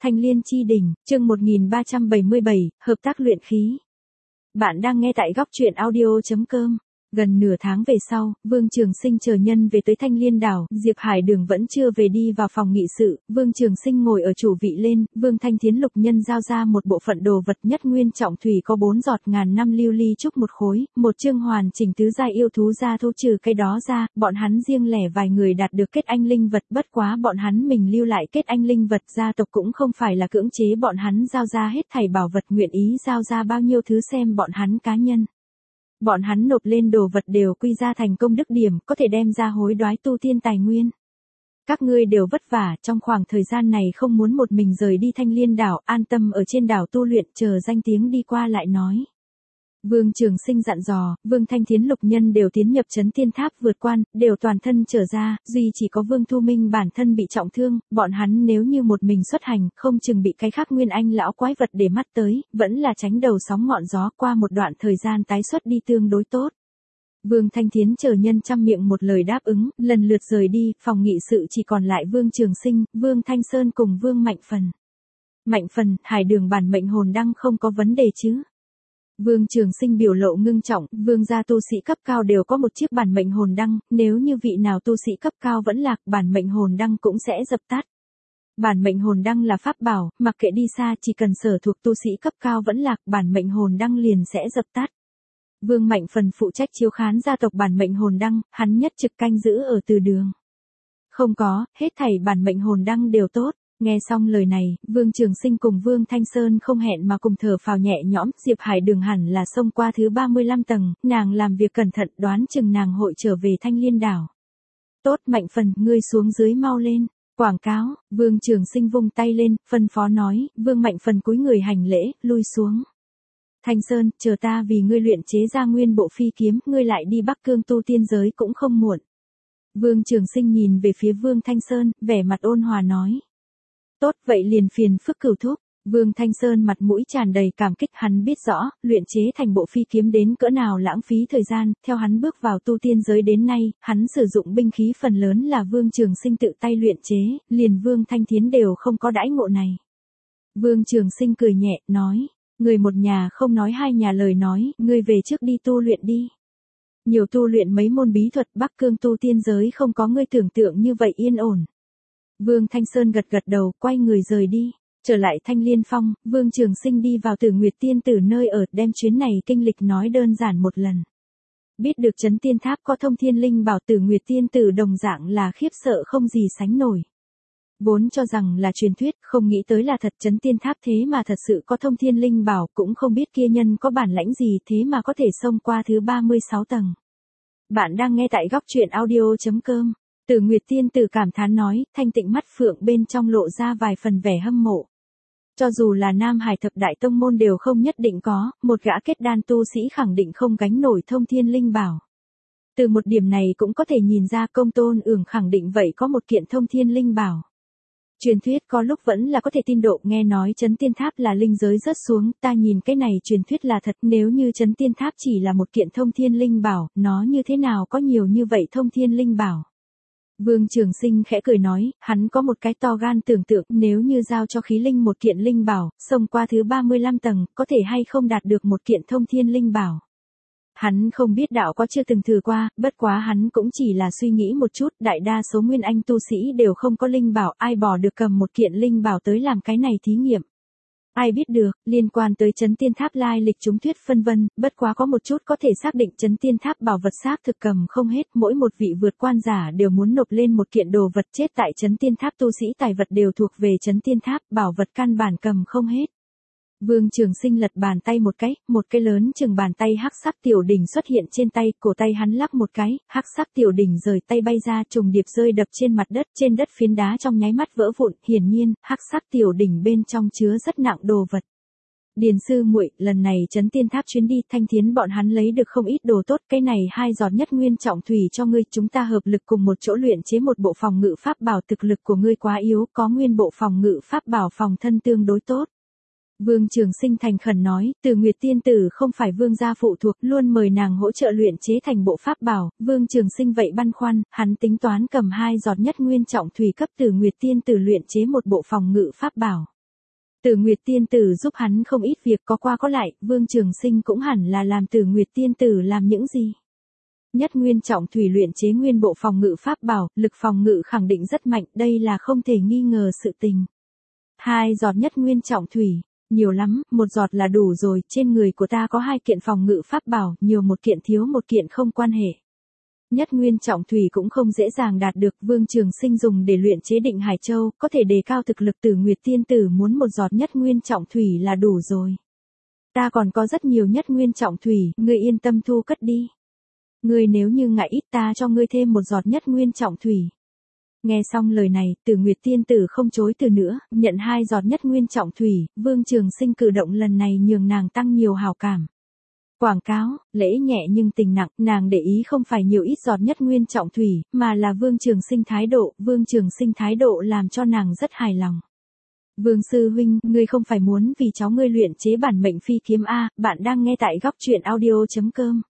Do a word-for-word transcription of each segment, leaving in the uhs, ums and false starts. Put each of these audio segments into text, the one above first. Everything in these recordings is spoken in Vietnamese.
Thanh Liên Chi Đỉnh, chương một nghìn ba trăm bảy mươi bảy, hợp tác luyện khí. Bạn đang nghe tại góc truyện audio chấm com. Gần nửa tháng về sau, Vương Trường Sinh chờ nhân về tới Thanh Liên đảo, Diệp Hải Đường vẫn chưa về đi vào phòng nghị sự, Vương Trường Sinh ngồi ở chủ vị lên, Vương Thanh Thiến lục nhân giao ra một bộ phận đồ vật nhất nguyên trọng thủy có bốn giọt ngàn năm lưu ly trúc một khối, một chương hoàn chỉnh tứ giai yêu thú ra thu trừ cái đó ra, bọn hắn riêng lẻ vài người đạt được kết anh linh vật, bất quá bọn hắn mình lưu lại kết anh linh vật, gia tộc cũng không phải là cưỡng chế bọn hắn giao ra hết thảy bảo vật, nguyện ý giao ra bao nhiêu thứ xem bọn hắn cá nhân. Bọn hắn nộp lên đồ vật đều quy ra thành công đức điểm, có thể đem ra hối đoái tu tiên tài nguyên. Các ngươi đều vất vả, trong khoảng thời gian này không muốn một mình rời đi Thanh Liên đảo, an tâm ở trên đảo tu luyện, chờ danh tiếng đi qua lại nói. Vương Trường Sinh dặn dò, Vương Thanh Thiến lục nhân đều tiến nhập trấn tiên tháp vượt quan, đều toàn thân trở ra, duy chỉ có Vương Thu Minh bản thân bị trọng thương, bọn hắn nếu như một mình xuất hành, không chừng bị cái khác nguyên anh lão quái vật để mắt tới, vẫn là tránh đầu sóng ngọn gió, qua một đoạn thời gian tái xuất đi tương đối tốt. Vương Thanh Thiến chờ nhân trăm miệng một lời đáp ứng, lần lượt rời đi, phòng nghị sự chỉ còn lại Vương Trường Sinh, Vương Thanh Sơn cùng Vương Mạnh Phần. Mạnh Phần, Hải Đường bản mệnh hồn đăng không có vấn đề chứ? Vương Trường Sinh biểu lộ ngưng trọng, vương gia tu sĩ cấp cao đều có một chiếc bản mệnh hồn đăng, nếu như vị nào tu sĩ cấp cao vẫn lạc, bản mệnh hồn đăng cũng sẽ dập tắt. Bản mệnh hồn đăng là pháp bảo, mặc kệ đi xa chỉ cần sở thuộc tu sĩ cấp cao vẫn lạc, bản mệnh hồn đăng liền sẽ dập tắt. Vương Mạnh Phần phụ trách chiếu khán gia tộc bản mệnh hồn đăng, hắn nhất trực canh giữ ở từ đường. Không có, hết thảy bản mệnh hồn đăng đều tốt. Nghe xong lời này, Vương Trường Sinh cùng Vương Thanh Sơn không hẹn mà cùng thở phào nhẹ nhõm, Diệp Hải Đường hẳn là xông qua thứ ba mươi lăm tầng, nàng làm việc cẩn thận, đoán chừng nàng hội trở về Thanh Liên đảo. Tốt, Mạnh Phần, ngươi xuống dưới mau lên. Quảng cáo, Vương Trường Sinh vung tay lên, phân phó nói, Vương Mạnh Phần cúi người hành lễ, lui xuống. Thanh Sơn, chờ ta vì ngươi luyện chế ra nguyên bộ phi kiếm, ngươi lại đi Bắc Cương tu tiên giới cũng không muộn. Vương Trường Sinh nhìn về phía Vương Thanh Sơn, vẻ mặt ôn hòa nói. Tốt, vậy liền phiền phức cửu thúc. Vương Thanh Sơn mặt mũi tràn đầy cảm kích, hắn biết rõ, luyện chế thành bộ phi kiếm đến cỡ nào lãng phí thời gian, theo hắn bước vào tu tiên giới đến nay, hắn sử dụng binh khí phần lớn là Vương Trường Sinh tự tay luyện chế, liền Vương Thanh Thiến đều không có đãi ngộ này. Vương Trường Sinh cười nhẹ, nói, người một nhà không nói hai nhà lời nói, ngươi về trước đi tu luyện đi. Nhiều tu luyện mấy môn bí thuật, Bắc Cương tu tiên giới không có ngươi tưởng tượng như vậy yên ổn. Vương Thanh Sơn gật gật đầu, quay người rời đi. Trở lại Thanh Liên Phong, Vương Trường Sinh đi vào Tử Nguyệt Tiên Tử nơi ở, đem chuyến này kinh lịch nói đơn giản một lần. Biết được trấn tiên tháp có thông thiên linh bảo, Tử Nguyệt Tiên Tử đồng dạng là khiếp sợ không gì sánh nổi. Vốn cho rằng là truyền thuyết, không nghĩ tới là thật, trấn tiên tháp thế mà thật sự có thông thiên linh bảo, cũng không biết kia nhân có bản lãnh gì thế mà có thể xông qua thứ ba mươi sáu tầng. Bạn đang nghe tại góc truyện audio chấm com. Tử Nguyệt Tiên Tử cảm thán nói, thanh tịnh mắt phượng bên trong lộ ra vài phần vẻ hâm mộ. Cho dù là Nam Hải thập đại tông môn đều không nhất định có, một gã kết đan tu sĩ khẳng định không gánh nổi thông thiên linh bảo. Từ một điểm này cũng có thể nhìn ra Công Tôn Ưởng khẳng định vậy có một kiện thông thiên linh bảo. Truyền thuyết có lúc vẫn là có thể tin độ, nghe nói trấn tiên tháp là linh giới rớt xuống, ta nhìn cái này truyền thuyết là thật, nếu như trấn tiên tháp chỉ là một kiện thông thiên linh bảo, nó như thế nào có nhiều như vậy thông thiên linh bảo. Vương Trường Sinh khẽ cười nói, hắn có một cái to gan tưởng tượng, nếu như giao cho khí linh một kiện linh bảo, xông qua thứ ba mươi lăm tầng, có thể hay không đạt được một kiện thông thiên linh bảo. Hắn không biết đạo có chưa từng thử qua, bất quá hắn cũng chỉ là suy nghĩ một chút, đại đa số nguyên anh tu sĩ đều không có linh bảo, ai bỏ được cầm một kiện linh bảo tới làm cái này thí nghiệm. Ai biết được, liên quan tới trấn tiên tháp lai lịch chúng thuyết phân vân, bất quá có một chút có thể xác định trấn tiên tháp bảo vật xác thực cầm không hết, mỗi một vị vượt quan giả đều muốn nộp lên một kiện đồ vật, chết tại trấn tiên tháp tu sĩ tài vật đều thuộc về trấn tiên tháp, bảo vật căn bản cầm không hết. Vương Trường Sinh lật bàn tay một cái, một cái lớn chừng bàn tay hắc sắc tiểu đỉnh xuất hiện trên tay, cổ tay hắn lắc một cái, hắc sắc tiểu đỉnh rời tay bay ra, trùng điệp rơi đập trên mặt đất, trên đất phiến đá trong nháy mắt vỡ vụn, hiển nhiên, hắc sắc tiểu đỉnh bên trong chứa rất nặng đồ vật. Điền sư muội, lần này trấn tiên tháp chuyến đi, Thanh Thiến bọn hắn lấy được không ít đồ tốt, cái này hai giọt nhất nguyên trọng thủy cho ngươi, chúng ta hợp lực cùng một chỗ luyện chế một bộ phòng ngự pháp bảo, thực lực của ngươi quá yếu, có nguyên bộ phòng ngự pháp bảo phòng thân tương đối tốt. Vương Trường Sinh thành khẩn nói, Tử Nguyệt Tiên Tử không phải vương gia phụ thuộc, luôn mời nàng hỗ trợ luyện chế thành bộ pháp bảo. Vương Trường Sinh vậy băn khoăn, hắn tính toán cầm hai giọt nhất nguyên trọng thủy cấp Tử Nguyệt Tiên Tử luyện chế một bộ phòng ngự pháp bảo. Tử Nguyệt Tiên Tử giúp hắn không ít việc có qua có lại, Vương Trường Sinh cũng hẳn là làm Tử Nguyệt Tiên Tử làm những gì. Nhất nguyên trọng thủy luyện chế nguyên bộ phòng ngự pháp bảo, lực phòng ngự khẳng định rất mạnh, đây là không thể nghi ngờ sự tình. Hai giọt nhất nguyên trọng thủy, nhiều lắm, một giọt là đủ rồi, trên người của ta có hai kiện phòng ngự pháp bảo, nhiều một kiện thiếu một kiện không quan hệ. Nhất nguyên trọng thủy cũng không dễ dàng đạt được, Vương Trường Sinh dùng để luyện chế Định Hải Châu, có thể đề cao thực lực. Tử Nguyệt Tiên Tử muốn một giọt nhất nguyên trọng thủy là đủ rồi. Ta còn có rất nhiều nhất nguyên trọng thủy, ngươi yên tâm thu cất đi. Ngươi nếu như ngại ít ta cho ngươi thêm một giọt nhất nguyên trọng thủy. Nghe xong lời này, Tử Nguyệt Tiên Tử không chối từ nữa, nhận hai giọt nhất nguyên trọng thủy, Vương Trường Sinh cử động lần này nhường nàng tăng nhiều hào cảm. Quảng cáo, lễ nhẹ nhưng tình nặng, nàng để ý không phải nhiều ít giọt nhất nguyên trọng thủy, mà là Vương Trường Sinh thái độ, Vương Trường Sinh thái độ làm cho nàng rất hài lòng. Vương sư huynh, ngươi không phải muốn vì cháu ngươi luyện chế bản mệnh phi kiếm a? Bạn đang nghe tại góc truyện audio chấm com.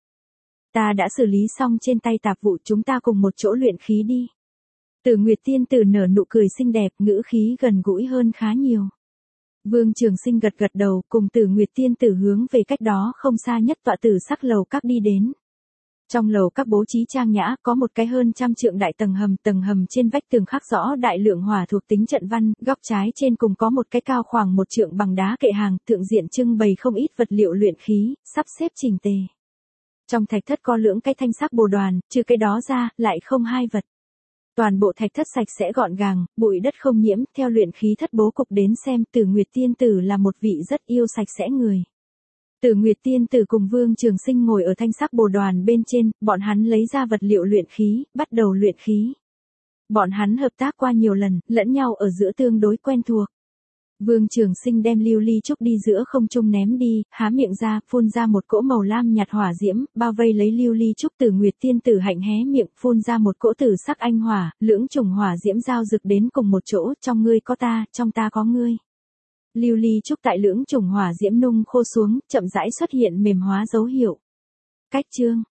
Ta đã xử lý xong trên tay tạp vụ, chúng ta cùng một chỗ luyện khí đi. Tử Nguyệt Tiên Tử nở nụ cười xinh đẹp, ngữ khí gần gũi hơn khá nhiều. Vương Trường Sinh gật gật đầu, cùng Tử Nguyệt Tiên Tử hướng về cách đó không xa nhất tọa tử sắc lầu các đi đến. Trong lầu các bố trí trang nhã, có một cái hơn trăm trượng đại tầng hầm, tầng hầm trên vách tường khắc rõ đại lượng hỏa thuộc tính trận văn, góc trái trên cùng có một cái cao khoảng một trượng bằng đá kệ hàng, thượng diện trưng bày không ít vật liệu luyện khí, sắp xếp chỉnh tề. Trong thạch thất có lưỡng cái thanh sắc bồ đoàn, trừ cái đó ra, lại không hai vật. Toàn bộ thạch thất sạch sẽ gọn gàng, bụi đất không nhiễm, theo luyện khí thất bố cục đến xem, Tử Nguyệt Tiên Tử là một vị rất yêu sạch sẽ người. Tử Nguyệt Tiên Tử cùng Vương Trường Sinh ngồi ở thanh sắc bồ đoàn bên trên, bọn hắn lấy ra vật liệu luyện khí, bắt đầu luyện khí. Bọn hắn hợp tác qua nhiều lần, lẫn nhau ở giữa tương đối quen thuộc. Vương Trường Sinh đem lưu ly trúc đi giữa không trung ném đi, há miệng ra, phun ra một cỗ màu lam nhạt hỏa diễm, bao vây lấy lưu ly trúc. Tử Nguyệt Tiên Tử hạnh hé miệng, phun ra một cỗ tử sắc anh hỏa, lưỡng chủng hỏa diễm giao rực đến cùng một chỗ, trong ngươi có ta, trong ta có ngươi. Lưu ly trúc tại lưỡng chủng hỏa diễm nung khô xuống, chậm rãi xuất hiện mềm hóa dấu hiệu. Cách chương,